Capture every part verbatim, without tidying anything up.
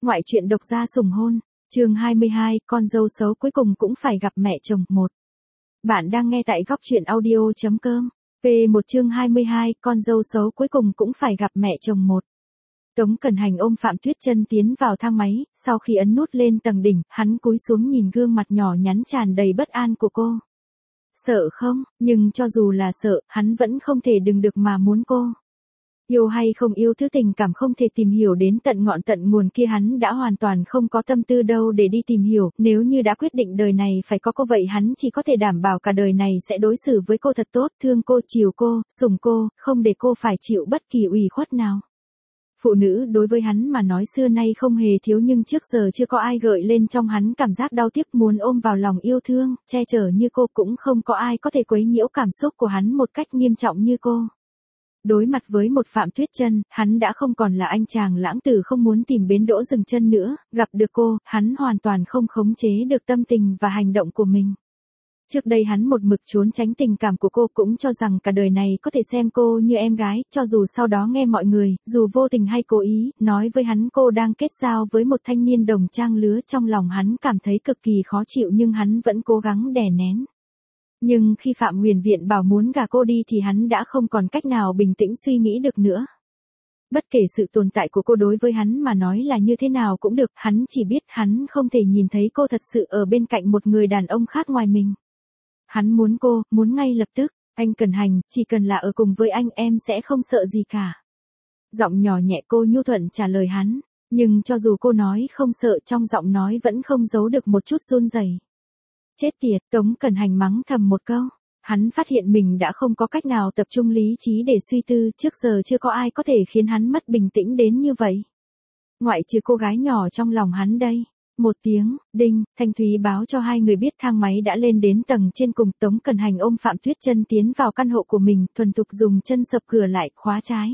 Ngoại truyện độc gia sủng hôn, chương hai mươi hai, con dâu xấu cuối cùng cũng phải gặp mẹ chồng một. Bạn đang nghe tại góc truyện audio.com. Về một chương hai mươi hai, con dâu xấu cuối cùng cũng phải gặp mẹ chồng một. Tống Cẩn Hành ôm Phạm Tuyết Chân tiến vào thang máy, sau khi ấn nút lên tầng đỉnh, hắn cúi xuống nhìn gương mặt nhỏ nhắn tràn đầy bất an của cô. Sợ không, nhưng cho dù là sợ, hắn vẫn không thể đừng được mà muốn cô. Yêu hay không yêu thứ tình cảm không thể tìm hiểu đến tận ngọn tận nguồn kia, hắn đã hoàn toàn không có tâm tư đâu để đi tìm hiểu, nếu như đã quyết định đời này phải có cô vậy hắn chỉ có thể đảm bảo cả đời này sẽ đối xử với cô thật tốt, thương cô, chiều cô, sủng cô, không để cô phải chịu bất kỳ ủy khuất nào. Phụ nữ đối với hắn mà nói xưa nay không hề thiếu, nhưng trước giờ chưa có ai gợi lên trong hắn cảm giác đau tiếc muốn ôm vào lòng yêu thương, che chở như cô, cũng không có ai có thể quấy nhiễu cảm xúc của hắn một cách nghiêm trọng như cô. Đối mặt với một Phạm Tuyết Chân, hắn đã không còn là anh chàng lãng tử không muốn tìm bến đỗ dừng chân nữa, gặp được cô, hắn hoàn toàn không khống chế được tâm tình và hành động của mình. Trước đây hắn một mực trốn tránh tình cảm của cô, cũng cho rằng cả đời này có thể xem cô như em gái, cho dù sau đó nghe mọi người, dù vô tình hay cố ý, nói với hắn cô đang kết giao với một thanh niên đồng trang lứa, trong lòng hắn cảm thấy cực kỳ khó chịu nhưng hắn vẫn cố gắng đè nén. Nhưng khi Phạm Huyền Viện bảo muốn gả cô đi thì hắn đã không còn cách nào bình tĩnh suy nghĩ được nữa. Bất kể sự tồn tại của cô đối với hắn mà nói là như thế nào cũng được, hắn chỉ biết hắn không thể nhìn thấy cô thật sự ở bên cạnh một người đàn ông khác ngoài mình. Hắn muốn cô, muốn ngay lập tức, anh Cẩn Hành, chỉ cần là ở cùng với anh em sẽ không sợ gì cả. Giọng nhỏ nhẹ cô nhu thuận trả lời hắn, nhưng cho dù cô nói không sợ, trong giọng nói vẫn không giấu được một chút run rẩy. Chết tiệt, Tống Cẩn Hành mắng thầm một câu. Hắn phát hiện mình đã không có cách nào tập trung lý trí để suy tư, trước giờ chưa có ai có thể khiến hắn mất bình tĩnh đến như vậy. Ngoại trừ cô gái nhỏ trong lòng hắn đây. Một tiếng, đinh, thanh thúy báo cho hai người biết thang máy đã lên đến tầng trên cùng. Tống Cẩn Hành ôm Phạm Tuyết Chân tiến vào căn hộ của mình, thuần thục dùng chân sập cửa lại, khóa trái.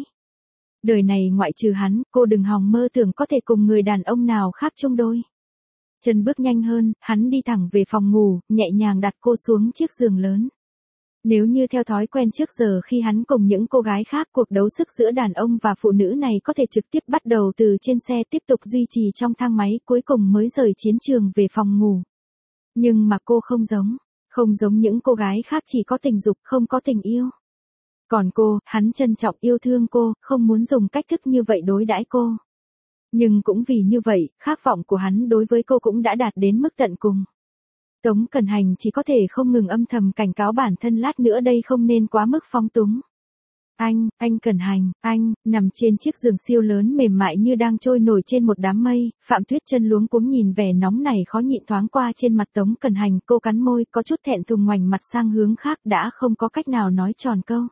Đời này ngoại trừ hắn, cô đừng hòng mơ tưởng có thể cùng người đàn ông nào khác chung đôi. Chân bước nhanh hơn, hắn đi thẳng về phòng ngủ, nhẹ nhàng đặt cô xuống chiếc giường lớn. Nếu như theo thói quen trước giờ khi hắn cùng những cô gái khác, cuộc đấu sức giữa đàn ông và phụ nữ này có thể trực tiếp bắt đầu từ trên xe, tiếp tục duy trì trong thang máy, cuối cùng mới rời chiến trường về phòng ngủ. Nhưng mà cô không giống, không giống những cô gái khác chỉ có tình dục không có tình yêu. Còn cô, hắn trân trọng yêu thương cô, không muốn dùng cách thức như vậy đối đãi cô. Nhưng cũng vì như vậy, khát vọng của hắn đối với cô cũng đã đạt đến mức tận cùng. Tống Cẩn Hành chỉ có thể không ngừng âm thầm cảnh cáo bản thân lát nữa đây không nên quá mức phóng túng. Anh, anh Cẩn Hành, anh, nằm trên chiếc giường siêu lớn mềm mại như đang trôi nổi trên một đám mây, Phạm Tuyết Chân luống cuống nhìn vẻ nóng này khó nhịn thoáng qua trên mặt Tống Cẩn Hành, cô cắn môi, có chút thẹn thùng ngoảnh mặt sang hướng khác, đã không có cách nào nói tròn câu.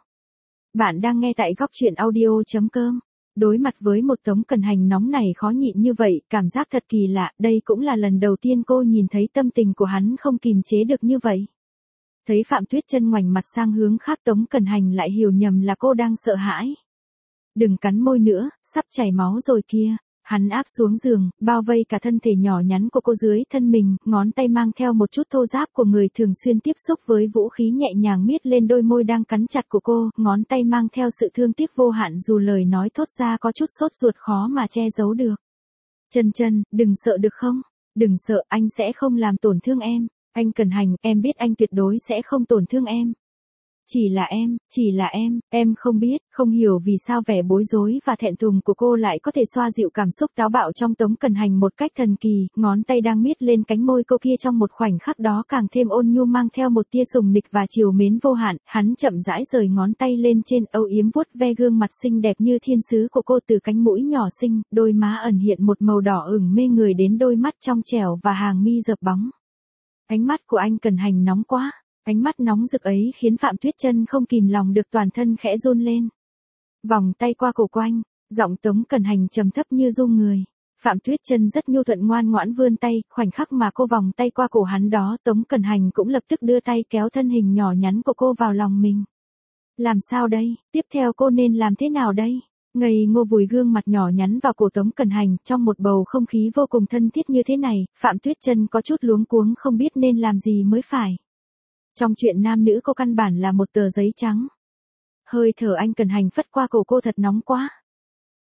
Bạn đang nghe tại góc truyện audio.com. Đối mặt với một Tống Cẩn Hành nóng này khó nhịn như vậy, cảm giác thật kỳ lạ, đây cũng là lần đầu tiên cô nhìn thấy tâm tình của hắn không kìm chế được như vậy. Thấy Phạm Tuyết Chân ngoảnh mặt sang hướng khác, Tống Cẩn Hành lại hiểu nhầm là cô đang sợ hãi. Đừng cắn môi nữa, sắp chảy máu rồi kia. Hắn áp xuống giường, bao vây cả thân thể nhỏ nhắn của cô dưới thân mình, ngón tay mang theo một chút thô ráp của người thường xuyên tiếp xúc với vũ khí nhẹ nhàng miết lên đôi môi đang cắn chặt của cô, ngón tay mang theo sự thương tiếc vô hạn dù lời nói thốt ra có chút sốt ruột khó mà che giấu được. Chân Chân, đừng sợ được không? Đừng sợ, anh sẽ không làm tổn thương em. Anh Cẩn Hành, em biết anh tuyệt đối sẽ không tổn thương em. Chỉ là em, chỉ là em, em không biết, không hiểu vì sao vẻ bối rối và thẹn thùng của cô lại có thể xoa dịu cảm xúc táo bạo trong Tống Cẩn Hành một cách thần kỳ, ngón tay đang miết lên cánh môi cô kia trong một khoảnh khắc đó càng thêm ôn nhu mang theo một tia sùng nịch và trìu mến vô hạn, hắn chậm rãi rời ngón tay lên trên, âu yếm vuốt ve gương mặt xinh đẹp như thiên sứ của cô, từ cánh mũi nhỏ xinh, đôi má ẩn hiện một màu đỏ ửng mê người đến đôi mắt trong trẻo và hàng mi dợp bóng. Ánh mắt của anh Cẩn Hành nóng quá. Ánh mắt nóng rực ấy khiến Phạm Tuyết Chân không kìm lòng được toàn thân khẽ run lên. Vòng tay qua cổ quanh, giọng Tống Cẩn Hành trầm thấp như rung người. Phạm Tuyết Chân rất nhu thuận ngoan ngoãn vươn tay, khoảnh khắc mà cô vòng tay qua cổ hắn đó, Tống Cẩn Hành cũng lập tức đưa tay kéo thân hình nhỏ nhắn của cô vào lòng mình. Làm sao đây, tiếp theo cô nên làm thế nào đây? Ngây ngô vùi gương mặt nhỏ nhắn vào cổ Tống Cẩn Hành, trong một bầu không khí vô cùng thân thiết như thế này, Phạm Tuyết Chân có chút luống cuống không biết nên làm gì mới phải. Trong chuyện nam nữ cô căn bản là một tờ giấy trắng. Hơi thở anh Cẩn Hành phất qua cổ cô thật nóng quá.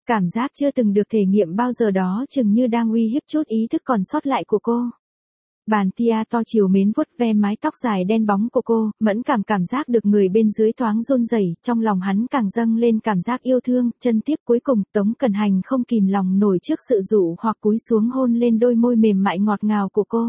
Cảm giác chưa từng được thể nghiệm bao giờ đó chừng như đang uy hiếp chút ý thức còn sót lại của cô. Bàn tia to chiều mến vuốt ve mái tóc dài đen bóng của cô, mẫn cảm cảm giác được người bên dưới thoáng run rẩy, trong lòng hắn càng dâng lên cảm giác yêu thương, chân tiếp cuối cùng Tống Cẩn Hành không kìm lòng nổi trước sự dụ hoặc cúi xuống hôn lên đôi môi mềm mại ngọt ngào của cô.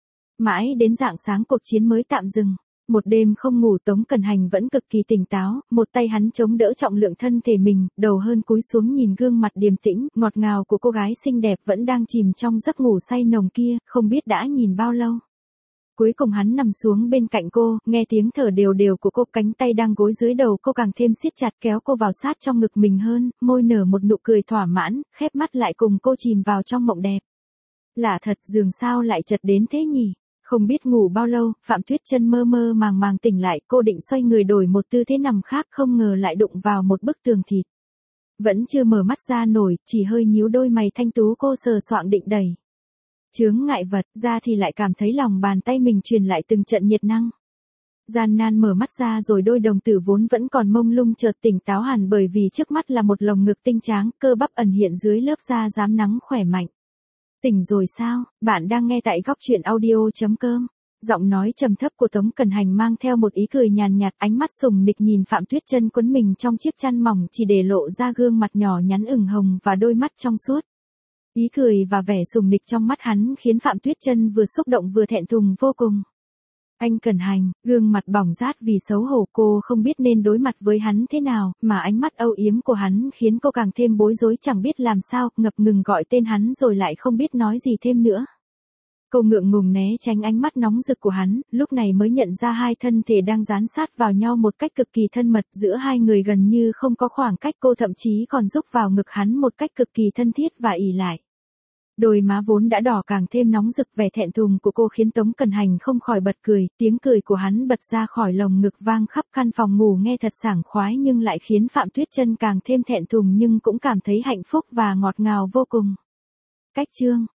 Mãi đến rạng sáng cuộc chiến mới tạm dừng. Một đêm không ngủ Tống Cẩn Hành vẫn cực kỳ tỉnh táo, một tay hắn chống đỡ trọng lượng thân thể mình, đầu hơn cúi xuống nhìn gương mặt điềm tĩnh, ngọt ngào của cô gái xinh đẹp vẫn đang chìm trong giấc ngủ say nồng kia, không biết đã nhìn bao lâu. Cuối cùng hắn nằm xuống bên cạnh cô, nghe tiếng thở đều đều của cô, cánh tay đang gối dưới đầu cô càng thêm siết chặt kéo cô vào sát trong ngực mình hơn, môi nở một nụ cười thỏa mãn, khép mắt lại cùng cô chìm vào trong mộng đẹp. Lạ thật, giường sao lại chật đến thế nhỉ? Không biết ngủ bao lâu, Phạm Tuyết Chân mơ mơ màng màng tỉnh lại, cô định xoay người đổi một tư thế nằm khác, không ngờ lại đụng vào một bức tường thịt. Vẫn chưa mở mắt ra nổi, chỉ hơi nhíu đôi mày thanh tú cô sờ soạng định đẩy chướng ngại vật ra thì lại cảm thấy lòng bàn tay mình truyền lại từng trận nhiệt năng. Gian nan mở mắt ra rồi đôi đồng tử vốn vẫn còn mông lung chợt tỉnh táo hẳn bởi vì trước mắt là một lồng ngực tinh tráng, cơ bắp ẩn hiện dưới lớp da rám nắng khỏe mạnh. Tỉnh rồi sao? Bạn đang nghe tại góc truyện audio chấm com. Giọng nói trầm thấp của Tống Cẩn Hành mang theo một ý cười nhàn nhạt, ánh mắt sùng nịch nhìn Phạm Tuyết Chân quấn mình trong chiếc chăn mỏng chỉ để lộ ra gương mặt nhỏ nhắn ửng hồng và đôi mắt trong suốt. Ý cười và vẻ sùng nịch trong mắt hắn khiến Phạm Tuyết Chân vừa xúc động vừa thẹn thùng vô cùng. Anh Cẩn Hành, gương mặt bỏng rát vì xấu hổ, cô không biết nên đối mặt với hắn thế nào, mà ánh mắt âu yếm của hắn khiến cô càng thêm bối rối chẳng biết làm sao, ngập ngừng gọi tên hắn rồi lại không biết nói gì thêm nữa. Cô ngượng ngùng né tránh ánh mắt nóng rực của hắn, lúc này mới nhận ra hai thân thể đang dán sát vào nhau một cách cực kỳ thân mật, giữa hai người gần như không có khoảng cách, cô thậm chí còn rúc vào ngực hắn một cách cực kỳ thân thiết và ỷ lại. Đôi má vốn đã đỏ càng thêm nóng rực, vẻ thẹn thùng của cô khiến Tống Cẩn Hành không khỏi bật cười, tiếng cười của hắn bật ra khỏi lồng ngực vang khắp căn phòng ngủ nghe thật sảng khoái nhưng lại khiến Phạm Tuyết Chân càng thêm thẹn thùng nhưng cũng cảm thấy hạnh phúc và ngọt ngào vô cùng. Cách chương